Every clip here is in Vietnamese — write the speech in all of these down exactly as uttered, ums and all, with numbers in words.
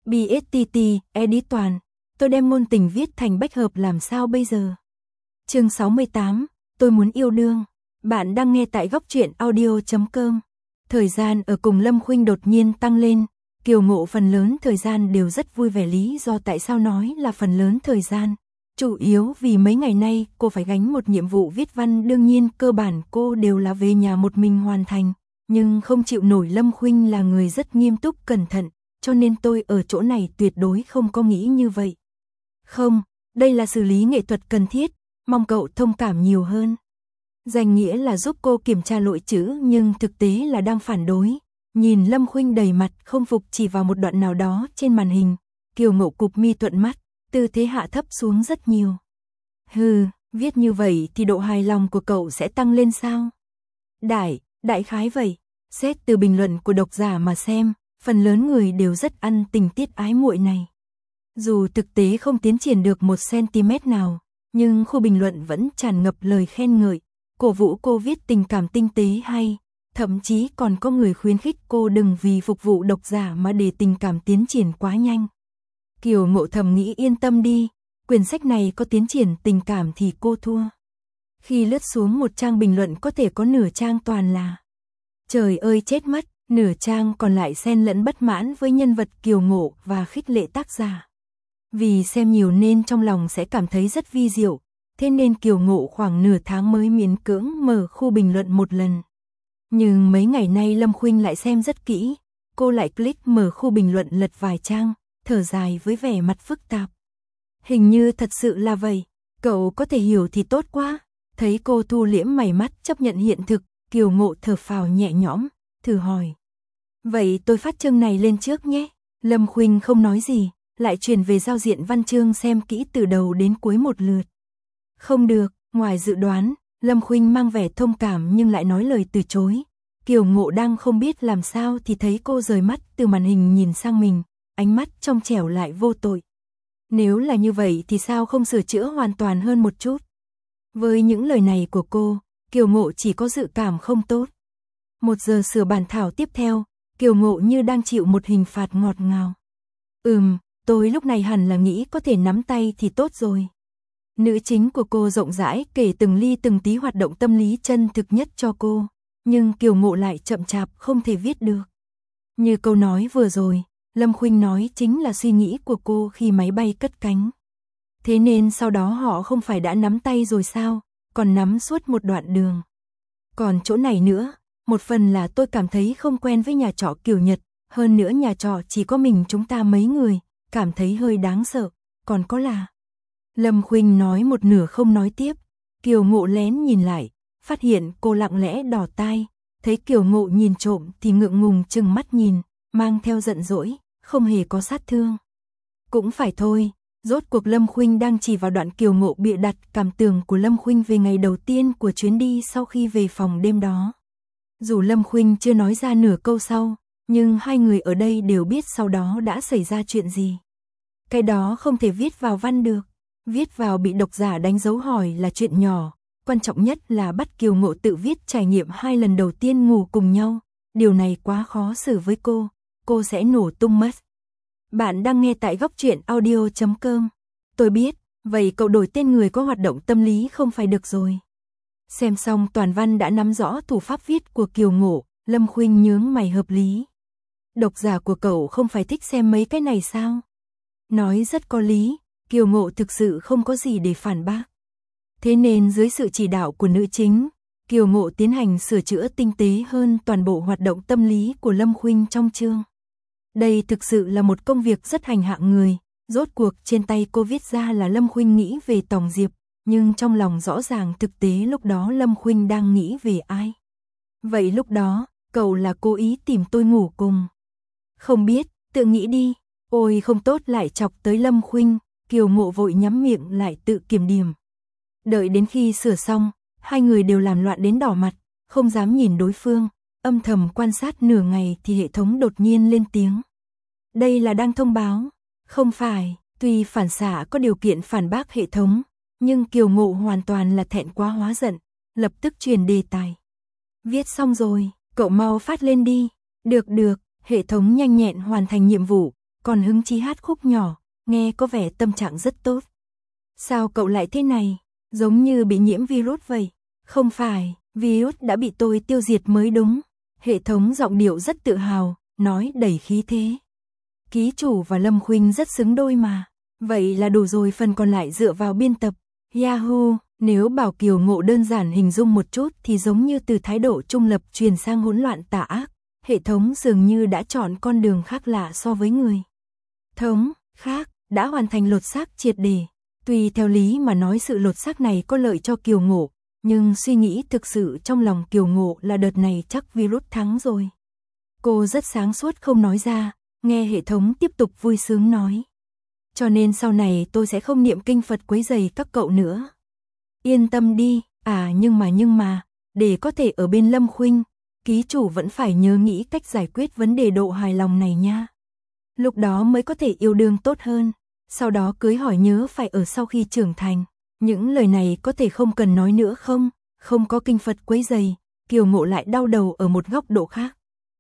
bê ét tê tê, edit toàn. Tôi đem ngôn tình viết thành bách hợp làm sao bây giờ? Chương sáu mươi tám, tôi muốn yêu đương. Bạn đang nghe tại góc truyện audio chấm com. Thời gian ở cùng Lâm Khuynh đột nhiên tăng lên. Kiều Ngộ phần lớn thời gian đều rất vui vẻ, lý do tại sao nói là phần lớn thời gian. Chủ yếu vì mấy ngày nay cô phải gánh một nhiệm vụ viết văn, đương nhiên cơ bản cô đều là về nhà một mình hoàn thành. Nhưng không chịu nổi, Lâm Khuynh là người rất nghiêm túc cẩn thận, cho nên tôi ở chỗ này tuyệt đối không có nghĩ như vậy. Không, đây là xử lý nghệ thuật cần thiết, mong cậu thông cảm nhiều hơn. Danh nghĩa là giúp cô kiểm tra lỗi chữ nhưng thực tế là đang phản đối. Nhìn Lâm Khuynh đầy mặt không phục chỉ vào một đoạn nào đó trên màn hình, Kiều Ngộ cụp mi thuận mắt, tư thế hạ thấp xuống rất nhiều. Hừ, viết như vậy thì độ hài lòng của cậu sẽ tăng lên sao? Đại, đại khái vậy. Xét từ bình luận của độc giả mà xem, phần lớn người đều rất ăn tình tiết ái muội này. Dù thực tế không tiến triển được một cm nào, nhưng khu bình luận vẫn tràn ngập lời khen ngợi, cổ vũ cô viết tình cảm tinh tế hay, thậm chí còn có người khuyến khích cô đừng vì phục vụ độc giả mà để tình cảm tiến triển quá nhanh. Kiều Ngộ thầm nghĩ yên tâm đi, quyển sách này có tiến triển tình cảm thì cô thua. Khi lướt xuống một trang bình luận có thể có nửa trang toàn là trời ơi chết mất, nửa trang còn lại xen lẫn bất mãn với nhân vật Kiều Ngộ và khích lệ tác giả. Vì xem nhiều nên trong lòng sẽ cảm thấy rất vi diệu, thế nên Kiều Ngộ khoảng nửa tháng mới miễn cưỡng mở khu bình luận một lần. Nhưng mấy ngày nay Lâm Khuynh lại xem rất kỹ, cô lại click mở khu bình luận lật vài trang, thở dài với vẻ mặt phức tạp. Hình như thật sự là vậy, cậu có thể hiểu thì tốt quá. Thấy cô thu liễm mày mắt chấp nhận hiện thực, Kiều Ngộ thở phào nhẹ nhõm, thử hỏi. Vậy tôi phát chương này lên trước nhé. Lâm Khuynh không nói gì, lại chuyển về giao diện văn chương xem kỹ từ đầu đến cuối một lượt. Không được, ngoài dự đoán, Lâm Khuynh mang vẻ thông cảm nhưng lại nói lời từ chối. Kiều Ngộ đang không biết làm sao thì thấy cô rời mắt từ màn hình nhìn sang mình, ánh mắt trong trẻo lại vô tội. Nếu là như vậy thì sao không sửa chữa hoàn toàn hơn một chút? Với những lời này của cô, Kiều Ngộ chỉ có dự cảm không tốt. Một giờ sửa bản thảo tiếp theo, Kiều Ngộ như đang chịu một hình phạt ngọt ngào. Ừm, tôi lúc này hẳn là nghĩ có thể nắm tay thì tốt rồi. Nữ chính của cô rộng rãi kể từng ly từng tí hoạt động tâm lý chân thực nhất cho cô, nhưng Kiều Ngộ lại chậm chạp không thể viết được. Như câu nói vừa rồi, Lâm Khuynh nói chính là suy nghĩ của cô khi máy bay cất cánh. Thế nên sau đó họ không phải đã nắm tay rồi sao, còn nắm suốt một đoạn đường. Còn chỗ này nữa, một phần là tôi cảm thấy không quen với nhà trọ kiểu Nhật, hơn nữa nhà trọ chỉ có mình chúng ta mấy người, cảm thấy hơi đáng sợ, còn có là... Lâm Khuynh nói một nửa không nói tiếp, Kiều Ngộ lén nhìn lại, phát hiện cô lặng lẽ đỏ tai, thấy Kiều Ngộ nhìn trộm thì ngượng ngùng trừng mắt nhìn, mang theo giận dỗi, không hề có sát thương. Cũng phải thôi, rốt cuộc Lâm Khuynh đang chỉ vào đoạn Kiều Ngộ bịa đặt cảm tưởng của Lâm Khuynh về ngày đầu tiên của chuyến đi sau khi về phòng đêm đó. Dù Lâm Khuynh chưa nói ra nửa câu sau, nhưng hai người ở đây đều biết sau đó đã xảy ra chuyện gì. Cái đó không thể viết vào văn được. Viết vào bị độc giả đánh dấu hỏi là chuyện nhỏ, quan trọng nhất là bắt Kiều Ngộ tự viết trải nghiệm hai lần đầu tiên ngủ cùng nhau, điều này quá khó xử với cô, cô sẽ nổ tung mất. Bạn đang nghe tại góc truyện audio chấm com. Tôi biết, vậy cậu đổi tên người có hoạt động tâm lý không phải được rồi. Xem xong toàn văn đã nắm rõ thủ pháp viết của Kiều Ngộ, Lâm Khuynh nhướng mày hợp lý. Độc giả của cậu không phải thích xem mấy cái này sao? Nói rất có lý. Kiều Ngộ thực sự không có gì để phản bác. Thế nên dưới sự chỉ đạo của nữ chính, Kiều Ngộ tiến hành sửa chữa tinh tế hơn toàn bộ hoạt động tâm lý của Lâm Khuynh trong chương. Đây thực sự là một công việc rất hành hạ người, rốt cuộc trên tay cô viết ra là Lâm Khuynh nghĩ về Tòng Diệp, nhưng trong lòng rõ ràng thực tế lúc đó Lâm Khuynh đang nghĩ về ai. Vậy lúc đó, cậu là cố ý tìm tôi ngủ cùng. Không biết, tự nghĩ đi, ôi không tốt lại chọc tới Lâm Khuynh. Kiều Ngộ vội nhắm miệng lại tự kiểm điểm. Đợi đến khi sửa xong, hai người đều làm loạn đến đỏ mặt, không dám nhìn đối phương, âm thầm quan sát nửa ngày thì hệ thống đột nhiên lên tiếng. Đây là đang thông báo. Không phải, tuy phản xạ có điều kiện phản bác hệ thống, nhưng Kiều Ngộ hoàn toàn là thẹn quá hóa giận, lập tức truyền đề tài. Viết xong rồi, cậu mau phát lên đi. Được được, hệ thống nhanh nhẹn hoàn thành nhiệm vụ. còn hứng chí hát khúc nhỏ, nghe có vẻ tâm trạng rất tốt. Sao cậu lại thế này? Giống như bị nhiễm virus vậy. Không phải, virus đã bị tôi tiêu diệt mới đúng. Hệ thống giọng điệu rất tự hào, nói đầy khí thế. Ký chủ và Lâm Khuynh rất xứng đôi mà. Vậy là đủ rồi, phần còn lại dựa vào biên tập. Yahoo, nếu bảo Kiều Ngộ đơn giản hình dung một chút thì giống như từ thái độ trung lập truyền sang hỗn loạn tà ác. Hệ thống dường như đã chọn con đường khác lạ so với người. Thống, khác, đã hoàn thành lột xác triệt để. Tuy theo lý mà nói sự lột xác này có lợi cho Kiều Ngộ, nhưng suy nghĩ thực sự trong lòng Kiều Ngộ là đợt này chắc virus thắng rồi. Cô rất sáng suốt không nói ra, nghe hệ thống tiếp tục vui sướng nói. Cho nên sau này tôi sẽ không niệm kinh Phật quấy rầy các cậu nữa. Yên tâm đi, à nhưng mà nhưng mà, để có thể ở bên Lâm Khuynh, ký chủ vẫn phải nhớ nghĩ cách giải quyết vấn đề độ hài lòng này nha. Lúc đó mới có thể yêu đương tốt hơn, sau đó cưới hỏi nhớ phải ở sau khi trưởng thành. Những lời này có thể không cần nói nữa không? Không có kinh Phật quấy rầy, Kiều Ngộ lại đau đầu ở một góc độ khác.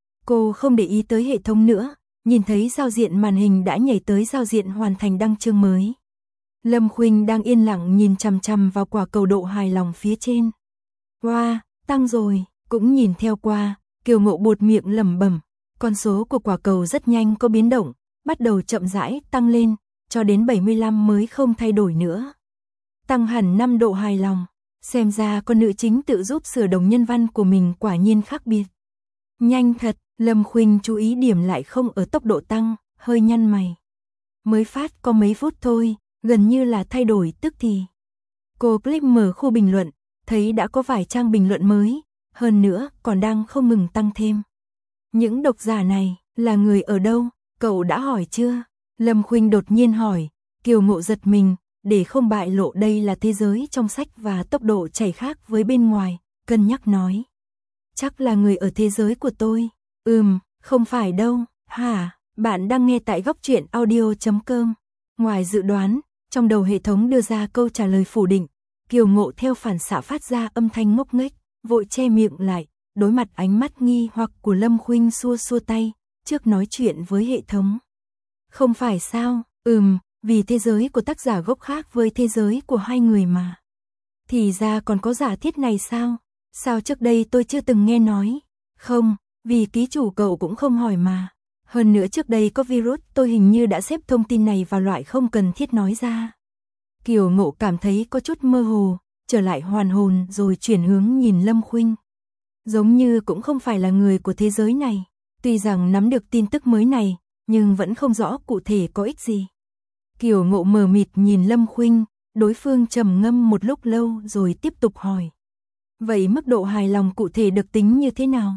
Cô không để ý tới hệ thống nữa, nhìn thấy giao diện màn hình đã nhảy tới giao diện hoàn thành đăng chương mới. Lâm Khuynh đang yên lặng nhìn chằm chằm vào quả cầu độ hài lòng phía trên. Wow, tăng rồi, cũng nhìn theo qua, Kiều Ngộ buột miệng lẩm bẩm, con số của quả cầu rất nhanh có biến động, bắt đầu chậm rãi tăng lên, cho đến bảy mươi lăm mới không thay đổi nữa. Tăng hẳn năm độ hài lòng, xem ra con nữ chính tự giúp sửa đồng nhân văn của mình quả nhiên khác biệt. Nhanh thật, Lâm Khuynh chú ý điểm lại không ở tốc độ tăng, hơi nhăn mày. Mới phát có mấy phút thôi, gần như là thay đổi tức thì. Cô click mở khu bình luận, thấy đã có vài trang bình luận mới, hơn nữa còn đang không ngừng tăng thêm. Những độc giả này là người ở đâu, cậu đã hỏi chưa? Lâm Khuynh đột nhiên hỏi, Kiều Ngộ giật mình, để không bại lộ đây là thế giới trong sách và tốc độ chảy khác với bên ngoài, cân nhắc nói. Chắc là người ở thế giới của tôi. Ừm, không phải đâu, hả? Bạn đang nghe tại góc truyện audio chấm com. Ngoài dự đoán, trong đầu hệ thống đưa ra câu trả lời phủ định. Kiều Ngộ theo phản xạ phát ra âm thanh ngốc nghếch, vội che miệng lại, đối mặt ánh mắt nghi hoặc của Lâm Khuynh xua xua tay, trước nói chuyện với hệ thống. Không phải sao? Ừm, vì thế giới của tác giả gốc khác với thế giới của hai người mà. Thì ra còn có giả thiết này sao? Sao trước đây tôi chưa từng nghe nói? Không, vì ký chủ cậu cũng không hỏi mà. Hơn nữa trước đây có virus, tôi hình như đã xếp thông tin này vào loại không cần thiết nói ra. Kiều Ngộ cảm thấy có chút mơ hồ, trở lại hoàn hồn rồi chuyển hướng nhìn Lâm Khuynh. Giống như cũng không phải là người của thế giới này, tuy rằng nắm được tin tức mới này, nhưng vẫn không rõ cụ thể có ích gì. Kiều Ngộ mờ mịt nhìn Lâm Khuynh, đối phương trầm ngâm một lúc lâu rồi tiếp tục hỏi. Vậy mức độ hài lòng cụ thể được tính như thế nào?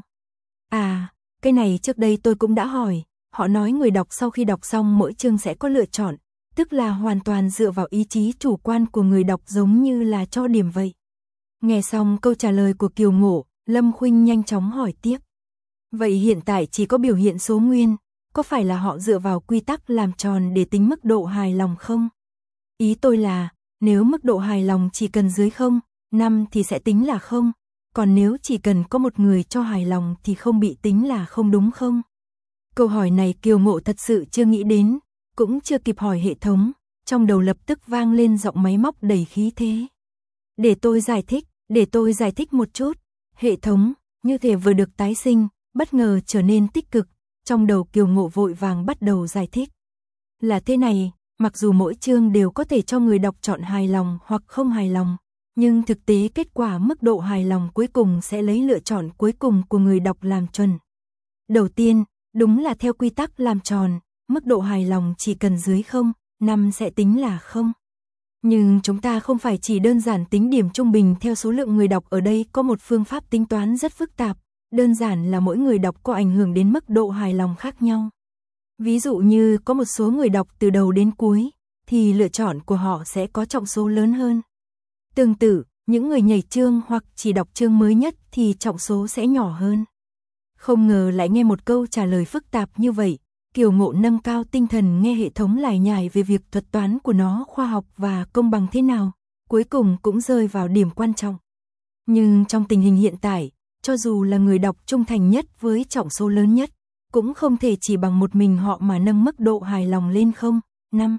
À, cái này trước đây tôi cũng đã hỏi, họ nói người đọc sau khi đọc xong mỗi chương sẽ có lựa chọn, tức là hoàn toàn dựa vào ý chí chủ quan của người đọc giống như là cho điểm vậy. Nghe xong câu trả lời của Kiều Ngộ, Lâm Khuynh nhanh chóng hỏi tiếp. Vậy hiện tại chỉ có biểu hiện số nguyên, có phải là họ dựa vào quy tắc làm tròn để tính mức độ hài lòng không? Ý tôi là, nếu mức độ hài lòng chỉ cần dưới không, năm thì sẽ tính là không, còn nếu chỉ cần có một người cho hài lòng thì không bị tính là không đúng không? Câu hỏi này Kiều Ngộ thật sự chưa nghĩ đến, cũng chưa kịp hỏi hệ thống, trong đầu lập tức vang lên giọng máy móc đầy khí thế. Để tôi giải thích, để tôi giải thích một chút. Hệ thống, như thể vừa được tái sinh, bất ngờ trở nên tích cực, trong đầu Kiều Ngộ vội vàng bắt đầu giải thích. Là thế này, mặc dù mỗi chương đều có thể cho người đọc chọn hài lòng hoặc không hài lòng, nhưng thực tế kết quả mức độ hài lòng cuối cùng sẽ lấy lựa chọn cuối cùng của người đọc làm chuẩn. Đầu tiên, đúng là theo quy tắc làm tròn, mức độ hài lòng chỉ cần dưới không, năm sẽ tính là không. Nhưng chúng ta không phải chỉ đơn giản tính điểm trung bình theo số lượng người đọc, ở đây có một phương pháp tính toán rất phức tạp, đơn giản là mỗi người đọc có ảnh hưởng đến mức độ hài lòng khác nhau. Ví dụ như có một số người đọc từ đầu đến cuối, thì lựa chọn của họ sẽ có trọng số lớn hơn. Tương tự, những người nhảy chương hoặc chỉ đọc chương mới nhất thì trọng số sẽ nhỏ hơn. Không ngờ lại nghe một câu trả lời phức tạp như vậy, Kiều Ngộ nâng cao tinh thần nghe hệ thống lải nhải về việc thuật toán của nó khoa học và công bằng thế nào, cuối cùng cũng rơi vào điểm quan trọng. Nhưng trong tình hình hiện tại, cho dù là người đọc trung thành nhất với trọng số lớn nhất, cũng không thể chỉ bằng một mình họ mà nâng mức độ hài lòng lên không. năm.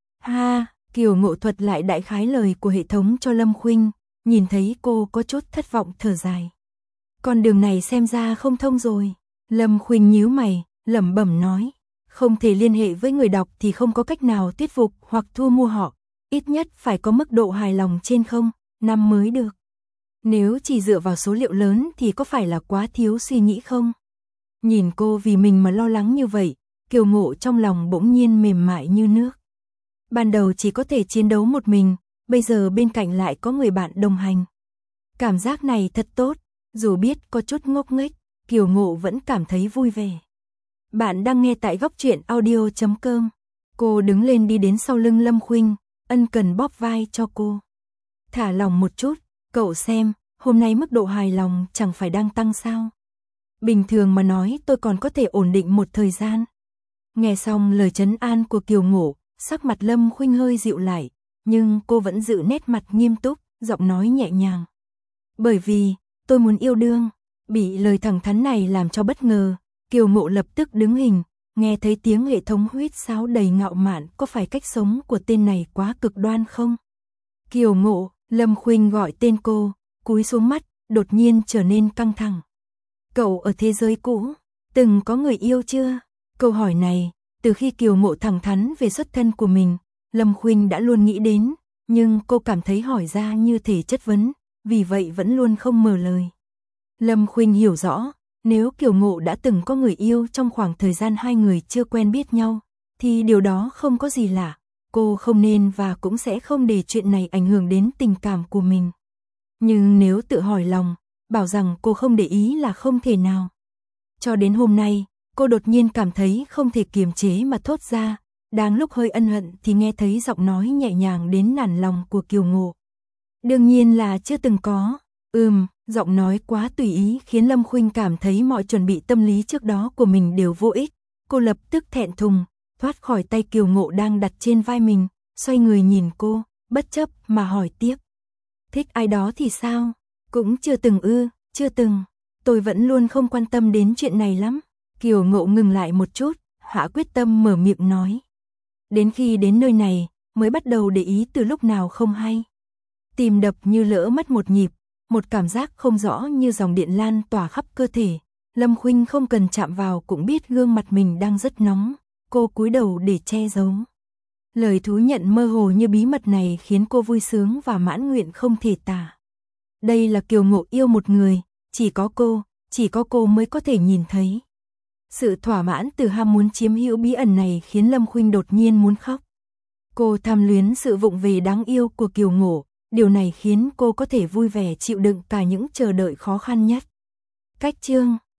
Ha, Kiều Ngộ thuật lại đại khái lời của hệ thống cho Lâm Khuynh, nhìn thấy cô có chút thất vọng thở dài. Con đường này xem ra không thông rồi. Lâm Khuynh nhíu mày, lẩm bẩm nói, không thể liên hệ với người đọc thì không có cách nào thuyết phục hoặc thu mua họ, ít nhất phải có mức độ hài lòng trên không, năm mới được. Nếu chỉ dựa vào số liệu lớn thì có phải là quá thiếu suy nghĩ không? Nhìn cô vì mình mà lo lắng như vậy, Kiều Ngộ trong lòng bỗng nhiên mềm mại như nước. Ban đầu chỉ có thể chiến đấu một mình, bây giờ bên cạnh lại có người bạn đồng hành. Cảm giác này thật tốt, dù biết có chút ngốc nghếch, Kiều Ngộ vẫn cảm thấy vui vẻ. Bạn đang nghe tại góc truyện audio chấm com. Cô đứng lên đi đến sau lưng Lâm Khuynh, ân cần bóp vai cho cô. Thả lòng một chút, cậu xem, hôm nay mức độ hài lòng chẳng phải đang tăng sao. Bình thường mà nói tôi còn có thể ổn định một thời gian. Nghe xong lời trấn an của Kiều Ngộ, sắc mặt Lâm Khuynh hơi dịu lại, nhưng cô vẫn giữ nét mặt nghiêm túc, giọng nói nhẹ nhàng. Bởi vì, tôi muốn yêu đương. Bị lời thẳng thắn này làm cho bất ngờ, Kiều Ngộ lập tức đứng hình, nghe thấy tiếng hệ thống huýt sáo đầy ngạo mạn, có phải cách sống của tên này quá cực đoan không? Kiều Ngộ, Lâm Khuynh gọi tên cô, cúi xuống mắt, đột nhiên trở nên căng thẳng. Cậu ở thế giới cũ, từng có người yêu chưa? Câu hỏi này, từ khi Kiều Ngộ thẳng thắn về xuất thân của mình, Lâm Khuynh đã luôn nghĩ đến, nhưng cô cảm thấy hỏi ra như thể chất vấn, vì vậy vẫn luôn không mở lời. Lâm Khuynh hiểu rõ, nếu Kiều Ngộ đã từng có người yêu trong khoảng thời gian hai người chưa quen biết nhau, thì điều đó không có gì lạ, cô không nên và cũng sẽ không để chuyện này ảnh hưởng đến tình cảm của mình. Nhưng nếu tự hỏi lòng, bảo rằng cô không để ý là không thể nào. Cho đến hôm nay, cô đột nhiên cảm thấy không thể kiềm chế mà thốt ra, đang lúc hơi ân hận thì nghe thấy giọng nói nhẹ nhàng đến nản lòng của Kiều Ngộ. Đương nhiên là chưa từng có. Ừm, giọng nói quá tùy ý khiến Lâm Khuynh cảm thấy mọi chuẩn bị tâm lý trước đó của mình đều vô ích. Cô lập tức thẹn thùng, thoát khỏi tay Kiều Ngộ đang đặt trên vai mình, xoay người nhìn cô, bất chấp mà hỏi tiếp. Thích ai đó thì sao? Cũng chưa từng ư, chưa từng. Tôi vẫn luôn không quan tâm đến chuyện này lắm. Kiều Ngộ ngừng lại một chút, hạ quyết tâm mở miệng nói. Đến khi đến nơi này, mới bắt đầu để ý từ lúc nào không hay. Tim đập như lỡ mất một nhịp, một cảm giác không rõ như dòng điện lan tỏa khắp cơ thể. Lâm Khuynh không cần chạm vào cũng biết gương mặt mình đang rất nóng, cô cúi đầu để che giấu. Lời thú nhận mơ hồ như bí mật này khiến cô vui sướng và mãn nguyện không thể tả. Đây là Kiều Ngộ yêu một người, chỉ có cô, chỉ có cô mới có thể nhìn thấy. Sự thỏa mãn từ ham muốn chiếm hữu bí ẩn này khiến Lâm Khuynh đột nhiên muốn khóc. Cô tham luyến sự vụng về đáng yêu của Kiều Ngộ, điều này khiến cô có thể vui vẻ chịu đựng cả những chờ đợi khó khăn nhất. Cách chương